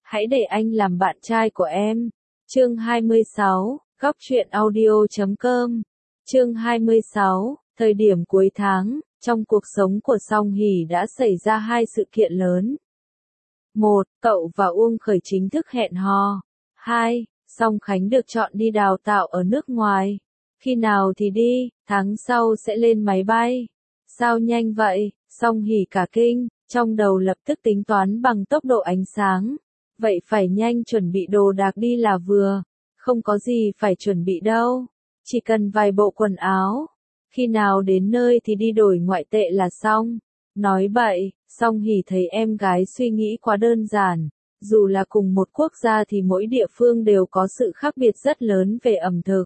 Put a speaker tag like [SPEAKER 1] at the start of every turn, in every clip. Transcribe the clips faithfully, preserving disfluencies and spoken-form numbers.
[SPEAKER 1] Hãy để anh làm bạn trai của em. Chương hai mươi sáu, góc truyện audio chấm com. Chương hai mươi sáu, thời điểm cuối tháng, trong cuộc sống của Song Hỷ đã xảy ra hai sự kiện lớn. Một, cậu và Uông Khởi chính thức hẹn hò. Hai, Song Khánh được chọn đi đào tạo ở nước ngoài. Khi nào thì đi, tháng sau sẽ lên máy bay. Sao nhanh vậy? Song Hỷ cả kinh, trong đầu lập tức tính toán bằng tốc độ ánh sáng. Vậy phải nhanh chuẩn bị đồ đạc đi là vừa. Không có gì phải chuẩn bị đâu. Chỉ cần vài bộ quần áo. Khi nào đến nơi thì đi đổi ngoại tệ là xong. Nói bậy, Song Hỷ thấy em gái suy nghĩ quá đơn giản. Dù là cùng một quốc gia thì mỗi địa phương đều có sự khác biệt rất lớn về ẩm thực.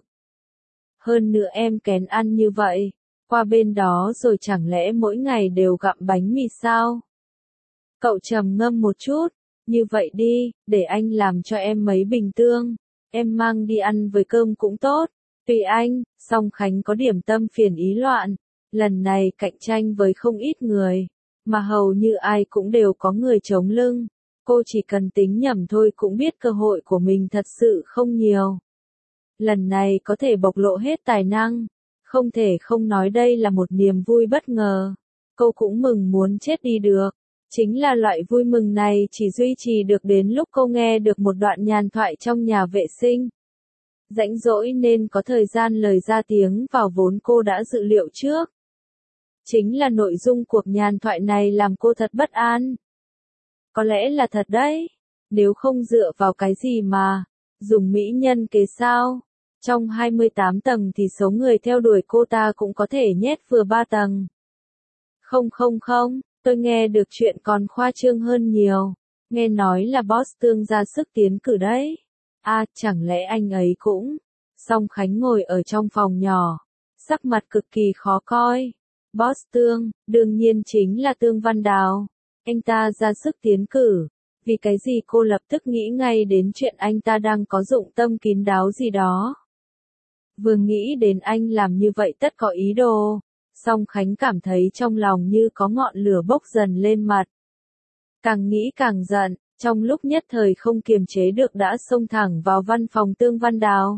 [SPEAKER 1] Hơn nữa em kén ăn như vậy. Qua bên đó rồi chẳng lẽ mỗi ngày đều gặm bánh mì sao? Cậu trầm ngâm một chút. Như vậy đi, để anh làm cho em mấy bình tương. Em mang đi ăn với cơm cũng tốt. Tùy anh. Song Khánh có điểm tâm phiền ý loạn. Lần này cạnh tranh với không ít người. Mà hầu như ai cũng đều có người chống lưng. Cô chỉ cần tính nhầm thôi cũng biết cơ hội của mình thật sự không nhiều. Lần này có thể bộc lộ hết tài năng. Không thể không nói đây là một niềm vui bất ngờ. Cô cũng mừng muốn chết đi được. Chính là loại vui mừng này chỉ duy trì được đến lúc cô nghe được một đoạn nhàn thoại trong nhà vệ sinh. Rãnh rỗi nên có thời gian lời ra tiếng vào vốn cô đã dự liệu trước. Chính là nội dung cuộc nhàn thoại này làm cô thật bất an. Có lẽ là thật đấy. Nếu không dựa vào cái gì mà dùng mỹ nhân kế sao? Trong hai mươi tám tầng thì số người theo đuổi cô ta cũng có thể nhét vừa ba tầng. Không không không, tôi nghe được chuyện còn khoa trương hơn nhiều. Nghe nói là boss Tương ra sức tiến cử đấy. À, chẳng lẽ anh ấy cũng? Song Khánh ngồi ở trong phòng nhỏ, sắc mặt cực kỳ khó coi. Boss Tương, đương nhiên chính là Tương Văn Đào. Anh ta ra sức tiến cử. Vì cái gì cô lập tức nghĩ ngay đến chuyện anh ta đang có dụng tâm kín đáo gì đó. Vừa nghĩ đến anh làm như vậy tất có ý đồ. Song Khánh cảm thấy trong lòng như có ngọn lửa bốc dần lên mặt. Càng nghĩ càng giận, trong lúc nhất thời không kiềm chế được đã xông thẳng vào văn phòng Tương Văn Đào.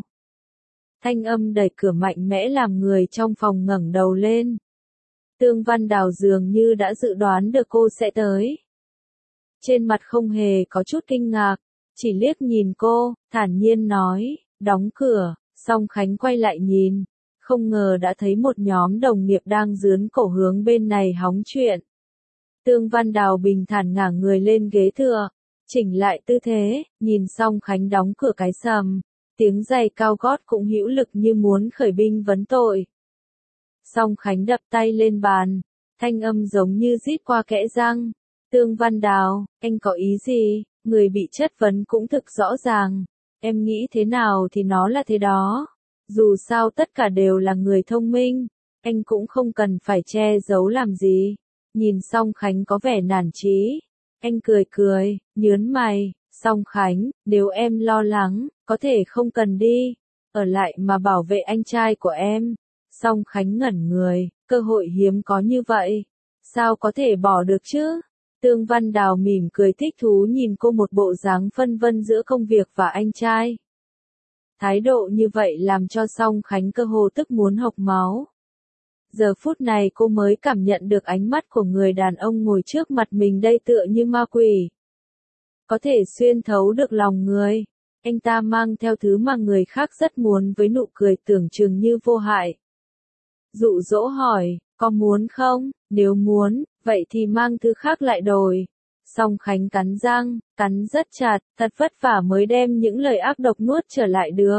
[SPEAKER 1] Thanh âm đẩy cửa mạnh mẽ làm người trong phòng ngẩng đầu lên. Tương Văn Đào dường như đã dự đoán được cô sẽ tới. Trên mặt không hề có chút kinh ngạc, chỉ liếc nhìn cô, thản nhiên nói, đóng cửa. Song Khánh quay lại nhìn, không ngờ đã thấy một nhóm đồng nghiệp đang dướn cổ hướng bên này hóng chuyện. Tương Văn Đào bình thản ngả người lên ghế thừa, chỉnh lại tư thế, nhìn Song Khánh đóng cửa cái sầm, tiếng giày cao gót cũng hữu lực như muốn khởi binh vấn tội. Song Khánh đập tay lên bàn, thanh âm giống như rít qua kẽ răng. Tương Văn Đào, anh có ý gì? Người bị chất vấn cũng thực rõ ràng. Em nghĩ thế nào thì nó là thế đó. Dù sao tất cả đều là người thông minh. Anh cũng không cần phải che giấu làm gì. Nhìn Song Khánh có vẻ nản chí. Anh cười cười, nhớn mày. Song Khánh, nếu em lo lắng, có thể không cần đi. Ở lại mà bảo vệ anh trai của em. Song Khánh ngẩn người, cơ hội hiếm có như vậy. Sao có thể bỏ được chứ? Tương Văn Đào mỉm cười thích thú nhìn cô một bộ dáng phân vân giữa công việc và anh trai. Thái độ như vậy làm cho Song Khánh cơ hồ tức muốn hộc máu. Giờ phút này cô mới cảm nhận được ánh mắt của người đàn ông ngồi trước mặt mình đây tựa như ma quỷ. Có thể xuyên thấu được lòng người. Anh ta mang theo thứ mà người khác rất muốn với nụ cười tưởng chừng như vô hại. Dụ dỗ hỏi, có muốn không? Nếu muốn, vậy thì mang thứ khác lại đổi. Song Khánh cắn răng, cắn rất chặt, thật vất vả mới đem những lời ác độc nuốt trở lại được.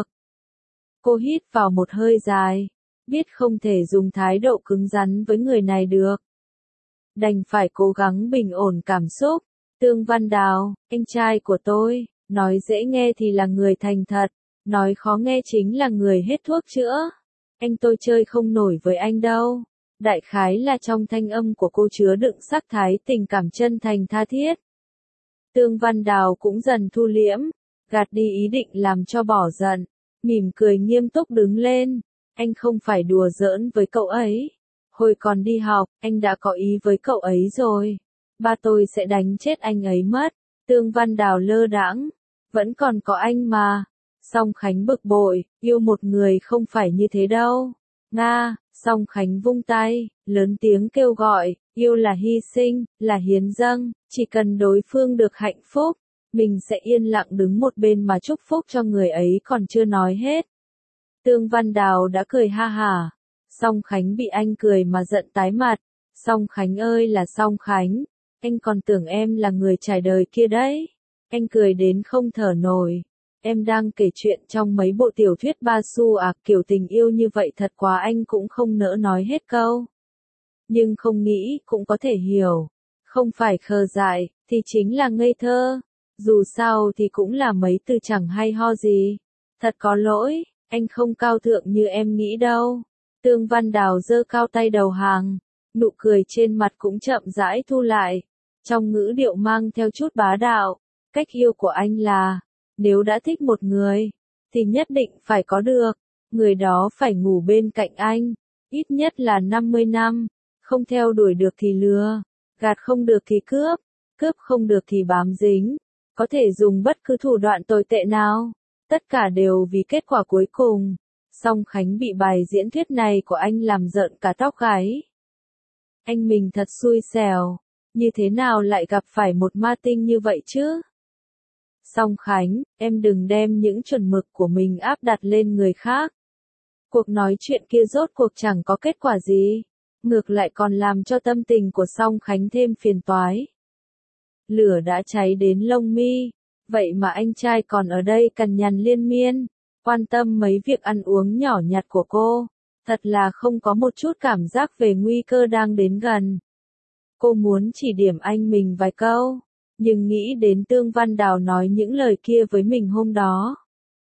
[SPEAKER 1] Cô hít vào một hơi dài, biết không thể dùng thái độ cứng rắn với người này được. Đành phải cố gắng bình ổn cảm xúc. Tương Văn Đào, anh trai của tôi, nói dễ nghe thì là người thành thật, nói khó nghe chính là người hết thuốc chữa. Anh tôi chơi không nổi với anh đâu. Đại khái là trong thanh âm của cô chứa đựng sắc thái tình cảm chân thành tha thiết. Tương Văn Đào cũng dần thu liễm, gạt đi ý định làm cho bỏ giận, mỉm cười nghiêm túc đứng lên. Anh không phải đùa giỡn với cậu ấy. Hồi còn đi học, anh đã có ý với cậu ấy rồi. Ba tôi sẽ đánh chết anh ấy mất. Tương Văn Đào lơ đãng, vẫn còn có anh mà. Song Khánh bực bội, yêu một người không phải như thế đâu. Nga, Song Khánh vung tay, lớn tiếng kêu gọi, yêu là hy sinh, là hiến dâng, chỉ cần đối phương được hạnh phúc, mình sẽ yên lặng đứng một bên mà chúc phúc cho người ấy còn chưa nói hết. Tương Văn Đào đã cười ha hả. Song Khánh bị anh cười mà giận tái mặt. Song Khánh ơi là Song Khánh, anh còn tưởng em là người trải đời kia đấy. Anh cười đến không thở nổi. Em đang kể chuyện trong mấy bộ tiểu thuyết ba xu à, kiểu tình yêu như vậy thật quá, anh cũng không nỡ nói hết câu. Nhưng không nghĩ cũng có thể hiểu. Không phải khờ dại, thì chính là ngây thơ. Dù sao thì cũng là mấy từ chẳng hay ho gì. Thật có lỗi, anh không cao thượng như em nghĩ đâu. Tương Văn Đào giơ cao tay đầu hàng. Nụ cười trên mặt cũng chậm rãi thu lại. Trong ngữ điệu mang theo chút bá đạo. Cách yêu của anh là, nếu đã thích một người, thì nhất định phải có được. Người đó phải ngủ bên cạnh anh, ít nhất là năm mươi năm. Không theo đuổi được thì lừa, gạt không được thì cướp, cướp không được thì bám dính. Có thể dùng bất cứ thủ đoạn tồi tệ nào. Tất cả đều vì kết quả cuối cùng. Song Khánh bị bài diễn thuyết này của anh làm rợn cả tóc gáy. Anh mình thật xui xẻo. Như thế nào lại gặp phải một ma tinh như vậy chứ? Song Khánh, em đừng đem những chuẩn mực của mình áp đặt lên người khác. Cuộc nói chuyện kia rốt cuộc chẳng có kết quả gì. Ngược lại còn làm cho tâm tình của Song Khánh thêm phiền toái. Lửa đã cháy đến lông mi. Vậy mà anh trai còn ở đây cằn nhằn liên miên. Quan tâm mấy việc ăn uống nhỏ nhặt của cô. Thật là không có một chút cảm giác về nguy cơ đang đến gần. Cô muốn chỉ điểm anh mình vài câu. Nhưng nghĩ đến Tương Văn Đào nói những lời kia với mình hôm đó.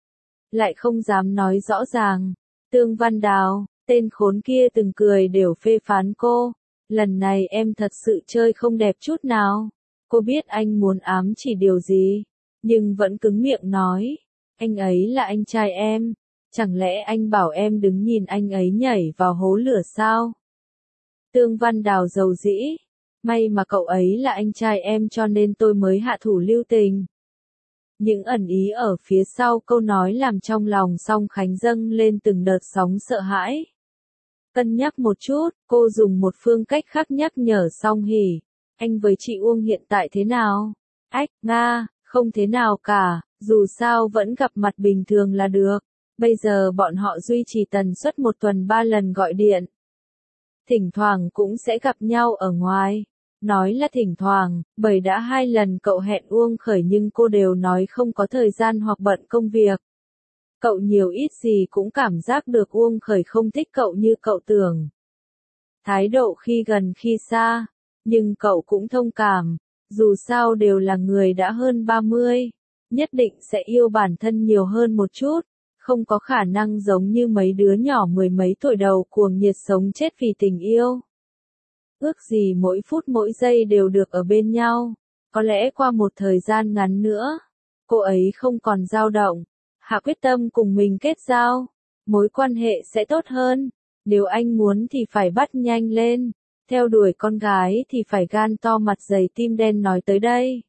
[SPEAKER 1] Lại không dám nói rõ ràng. Tương Văn Đào, tên khốn kia từng cười đều phê phán cô. Lần này em thật sự chơi không đẹp chút nào. Cô biết anh muốn ám chỉ điều gì. Nhưng vẫn cứng miệng nói. Anh ấy là anh trai em. Chẳng lẽ anh bảo em đứng nhìn anh ấy nhảy vào hố lửa sao? Tương Văn Đào dầu dĩ. May mà cậu ấy là anh trai em cho nên tôi mới hạ thủ lưu tình. Những ẩn ý ở phía sau câu nói làm trong lòng Song Khánh dâng lên từng đợt sóng sợ hãi. Cân nhắc một chút, cô dùng một phương cách khác nhắc nhở Song Hỷ. Anh với chị Uông hiện tại thế nào? Ách, Nga, không thế nào cả, dù sao vẫn gặp mặt bình thường là được. Bây giờ bọn họ duy trì tần suất một tuần ba lần gọi điện. Thỉnh thoảng cũng sẽ gặp nhau ở ngoài. Nói là thỉnh thoảng, bởi đã hai lần cậu hẹn Uông Khởi nhưng cô đều nói không có thời gian hoặc bận công việc. Cậu nhiều ít gì cũng cảm giác được Uông Khởi không thích cậu như cậu tưởng. Thái độ khi gần khi xa, nhưng cậu cũng thông cảm, dù sao đều là người đã hơn ba mươi, nhất định sẽ yêu bản thân nhiều hơn một chút, không có khả năng giống như mấy đứa nhỏ mười mấy tuổi đầu cuồng nhiệt sống chết vì tình yêu. Ước gì mỗi phút mỗi giây đều được ở bên nhau, có lẽ qua một thời gian ngắn nữa, cô ấy không còn dao động, hạ quyết tâm cùng mình kết giao, mối quan hệ sẽ tốt hơn, nếu anh muốn thì phải bắt nhanh lên, theo đuổi con gái thì phải gan to mặt dày tim đen nói tới đây.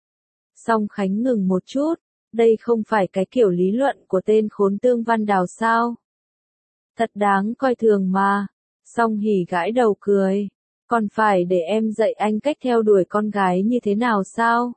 [SPEAKER 1] Song Khánh ngừng một chút, đây không phải cái kiểu lý luận của tên khốn Tương Văn Đào sao? Thật đáng coi thường mà. Song Hỷ gãi đầu cười. Còn phải để em dạy anh cách theo đuổi con gái như thế nào sao?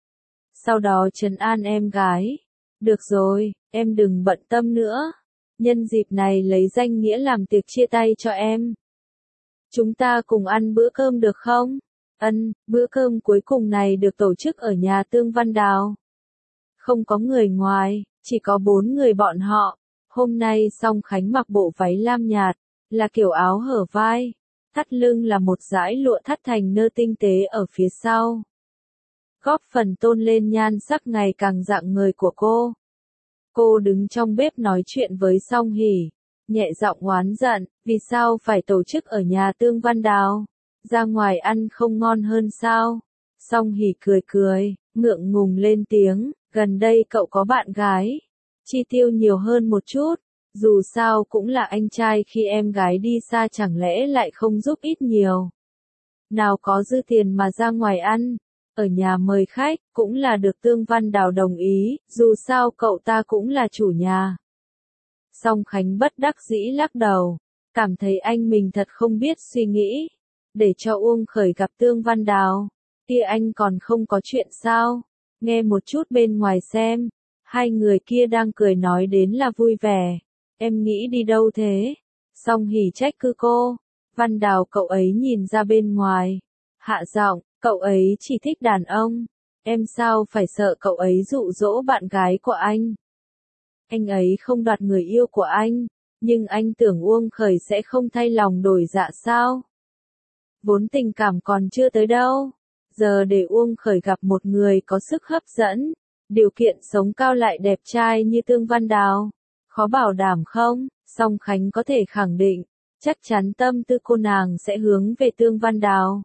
[SPEAKER 1] Sau đó trấn an em gái. Được rồi, em đừng bận tâm nữa. Nhân dịp này lấy danh nghĩa làm tiệc chia tay cho em. Chúng ta cùng ăn bữa cơm được không? Ân, bữa cơm cuối cùng này được tổ chức ở nhà Tương Văn Đào. Không có người ngoài, chỉ có bốn người bọn họ. Hôm nay Song Khánh mặc bộ váy lam nhạt, là kiểu áo hở vai. Thắt lưng là một dải lụa thắt thành nơ tinh tế ở phía sau. Góp phần tôn lên nhan sắc ngày càng rạng ngời của cô. Cô đứng trong bếp nói chuyện với Song Hỷ, nhẹ giọng oán giận, vì sao phải tổ chức ở nhà Tương Văn Đào? Ra ngoài ăn không ngon hơn sao? Song Hỷ cười cười, ngượng ngùng lên tiếng, gần đây cậu có bạn gái. Chi tiêu nhiều hơn một chút, dù sao cũng là anh trai khi em gái đi xa chẳng lẽ lại không giúp ít nhiều. Nào có dư tiền mà ra ngoài ăn, ở nhà mời khách, cũng là được Tương Văn Đào đồng ý, dù sao cậu ta cũng là chủ nhà. Song Khánh bất đắc dĩ lắc đầu, cảm thấy anh mình thật không biết suy nghĩ, để cho Uông Khởi gặp Tương Văn Đào, kia anh còn không có chuyện sao, nghe một chút bên ngoài xem, hai người kia đang cười nói đến là vui vẻ, em nghĩ đi đâu thế, Song Hỷ trách cứ cô, Văn Đào cậu ấy nhìn ra bên ngoài, hạ giọng, cậu ấy chỉ thích đàn ông, em sao phải sợ cậu ấy dụ dỗ bạn gái của anh. Anh ấy không đoạt người yêu của anh, nhưng anh tưởng Uông Khởi sẽ không thay lòng đổi dạ sao? Vốn tình cảm còn chưa tới đâu, giờ để Uông Khởi gặp một người có sức hấp dẫn, điều kiện sống cao lại đẹp trai như Tương Văn Đào, khó bảo đảm không? Song Khánh có thể khẳng định, chắc chắn tâm tư cô nàng sẽ hướng về Tương Văn Đào.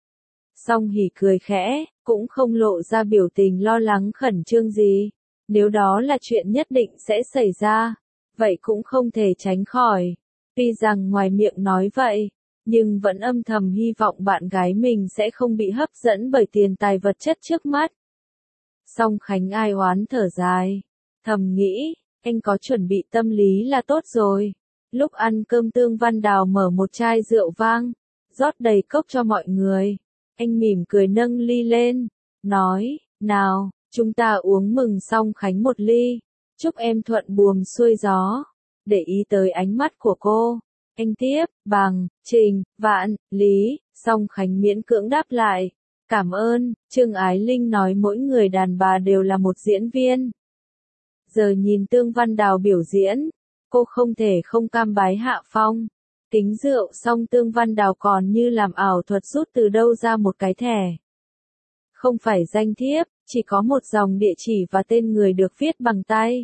[SPEAKER 1] Song Hỷ cười khẽ, cũng không lộ ra biểu tình lo lắng khẩn trương gì. Nếu đó là chuyện nhất định sẽ xảy ra, vậy cũng không thể tránh khỏi. Tuy rằng ngoài miệng nói vậy, nhưng vẫn âm thầm hy vọng bạn gái mình sẽ không bị hấp dẫn bởi tiền tài vật chất trước mắt. Song Khánh ai oán thở dài, thầm nghĩ, anh có chuẩn bị tâm lý là tốt rồi. Lúc ăn cơm Tương Văn Đào mở một chai rượu vang, rót đầy cốc cho mọi người. Anh mỉm cười nâng ly lên, nói, nào, chúng ta uống mừng Song Khánh một ly, chúc em thuận buồm xuôi gió. Để ý tới ánh mắt của cô, anh tiếp, bằng, trình, vạn, lý, Song Khánh miễn cưỡng đáp lại, cảm ơn. Trương Ái Linh nói mỗi người đàn bà đều là một diễn viên. Giờ nhìn Tương Văn Đào biểu diễn, cô không thể không cam bái hạ phong. Kính rượu xong Tương Văn Đào còn như làm ảo thuật rút từ đâu ra một cái thẻ. Không phải danh thiếp, chỉ có một dòng địa chỉ và tên người được viết bằng tay.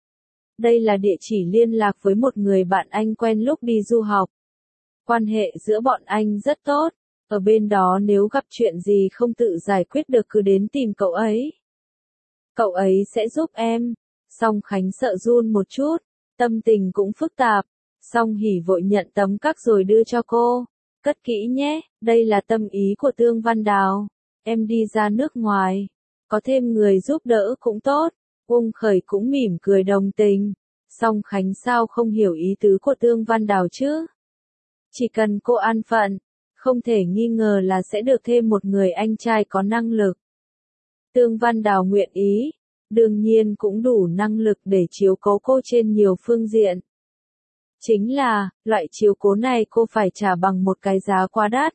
[SPEAKER 1] Đây là địa chỉ liên lạc với một người bạn anh quen lúc đi du học. Quan hệ giữa bọn anh rất tốt, ở bên đó nếu gặp chuyện gì không tự giải quyết được cứ đến tìm cậu ấy. Cậu ấy sẽ giúp em. Song Khánh sợ run một chút, tâm tình cũng phức tạp. Song Hỷ vội nhận tấm cắc rồi đưa cho cô. Cất kỹ nhé, đây là tâm ý của Tương Văn Đào. Em đi ra nước ngoài, có thêm người giúp đỡ cũng tốt. Uông Khởi cũng mỉm cười đồng tình. Song Khánh sao không hiểu ý tứ của Tương Văn Đào chứ? Chỉ cần cô an phận, không thể nghi ngờ là sẽ được thêm một người anh trai có năng lực. Tương Văn Đào nguyện ý, đương nhiên cũng đủ năng lực để chiếu cố cô trên nhiều phương diện. Chính là, loại chiếu cố này cô phải trả bằng một cái giá quá đắt.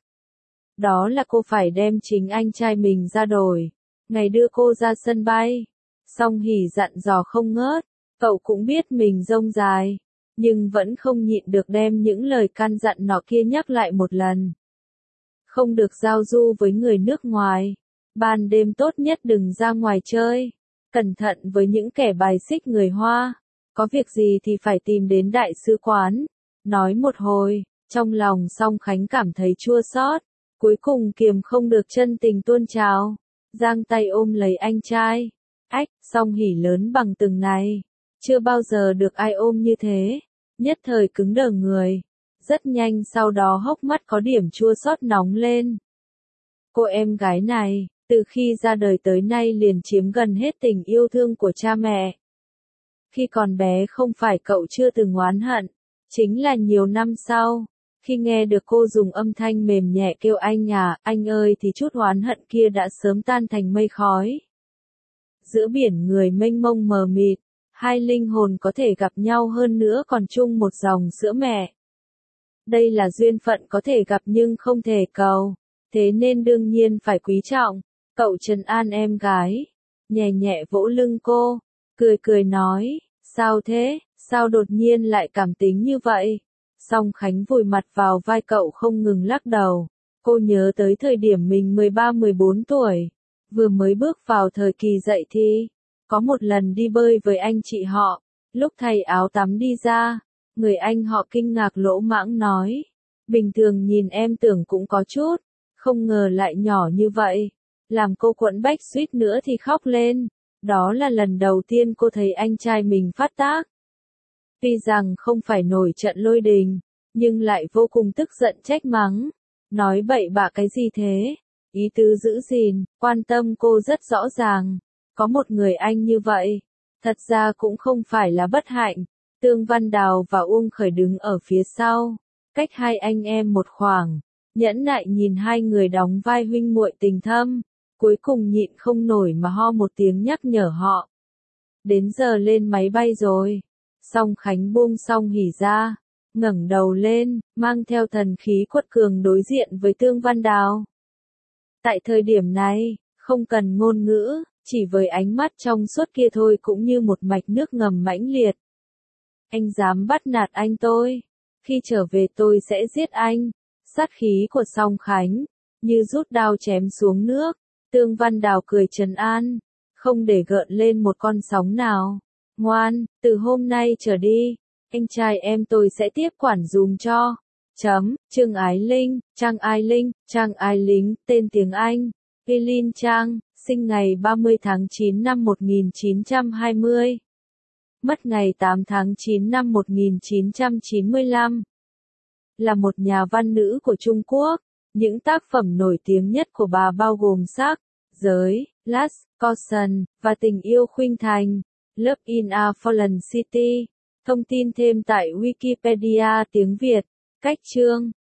[SPEAKER 1] Đó là cô phải đem chính anh trai mình ra đổi. Ngày đưa cô ra sân bay, Song Hỷ dặn dò không ngớt, cậu cũng biết mình rông dài, nhưng vẫn không nhịn được đem những lời căn dặn nọ kia nhắc lại một lần. Không được giao du với người nước ngoài, ban đêm tốt nhất đừng ra ngoài chơi, cẩn thận với những kẻ bài xích người Hoa, có việc gì thì phải tìm đến đại sứ quán. Nói một hồi, trong lòng Song Khánh cảm thấy chua xót, cuối cùng kiềm không được chân tình tuôn trào, giang tay ôm lấy anh trai. Ách, Song Hỷ lớn bằng từng này, chưa bao giờ được ai ôm như thế, nhất thời cứng đờ người, rất nhanh sau đó hốc mắt có điểm chua xót nóng lên. Cô em gái này, từ khi ra đời tới nay liền chiếm gần hết tình yêu thương của cha mẹ. Khi còn bé không phải cậu chưa từng oán hận, chính là nhiều năm sau, khi nghe được cô dùng âm thanh mềm nhẹ kêu anh à, anh ơi thì chút oán hận kia đã sớm tan thành mây khói. Giữa biển người mênh mông mờ mịt, hai linh hồn có thể gặp nhau hơn nữa còn chung một dòng sữa mẹ. Đây là duyên phận có thể gặp nhưng không thể cầu, thế nên đương nhiên phải quý trọng. Cậu trấn an em gái, nhẹ nhẹ vỗ lưng cô, cười cười nói, sao thế, sao đột nhiên lại cảm tính như vậy? Song Khánh vùi mặt vào vai cậu không ngừng lắc đầu, cô nhớ tới thời điểm mình mười ba mười bốn tuổi, vừa mới bước vào thời kỳ dậy thì, có một lần đi bơi với anh chị họ, lúc thay áo tắm đi ra, người anh họ kinh ngạc lỗ mãng nói, bình thường nhìn em tưởng cũng có chút, không ngờ lại nhỏ như vậy, làm cô quẫn bách suýt nữa thì khóc lên, đó là lần đầu tiên cô thấy anh trai mình phát tác. Tuy rằng không phải nổi trận lôi đình, nhưng lại vô cùng tức giận trách mắng, nói bậy bạ cái gì thế, ý tứ giữ gìn, quan tâm cô rất rõ ràng. Có một người anh như vậy, thật ra cũng không phải là bất hạnh. Tương Văn Đào và Uông Khởi đứng ở phía sau, cách hai anh em một khoảng, nhẫn nại nhìn hai người đóng vai huynh muội tình thâm, cuối cùng nhịn không nổi mà ho một tiếng nhắc nhở họ. Đến giờ lên máy bay rồi. Song Khánh buông Song Hỷ ra, ngẩng đầu lên, mang theo thần khí quật cường đối diện với Tương Văn Đào. Tại thời điểm này, không cần ngôn ngữ, chỉ với ánh mắt trong suốt kia thôi cũng như một mạch nước ngầm mãnh liệt. Anh dám bắt nạt anh tôi, khi trở về tôi sẽ giết anh. Sát khí của Song Khánh, như rút đao chém xuống nước. Tương Văn Đào cười trấn an, không để gợn lên một con sóng nào. Ngoan, từ hôm nay trở đi, anh trai em tôi sẽ tiếp quản dùm cho. Chấm, Trương Ái Linh, Trang Ái Linh, Trang Ái Lính, tên tiếng Anh. Eileen Trang, sinh ngày ba mươi tháng chín năm một nghìn chín trăm hai mươi. Mất ngày tám tháng chín năm một nghìn chín trăm chín mươi lăm. Là một nhà văn nữ của Trung Quốc. Những tác phẩm nổi tiếng nhất của bà bao gồm Sắc, Giới, Last, Caution, và Tình yêu khuynh thành. Love in a Fallen City. Thông tin thêm tại Wikipedia tiếng Việt. Cách chương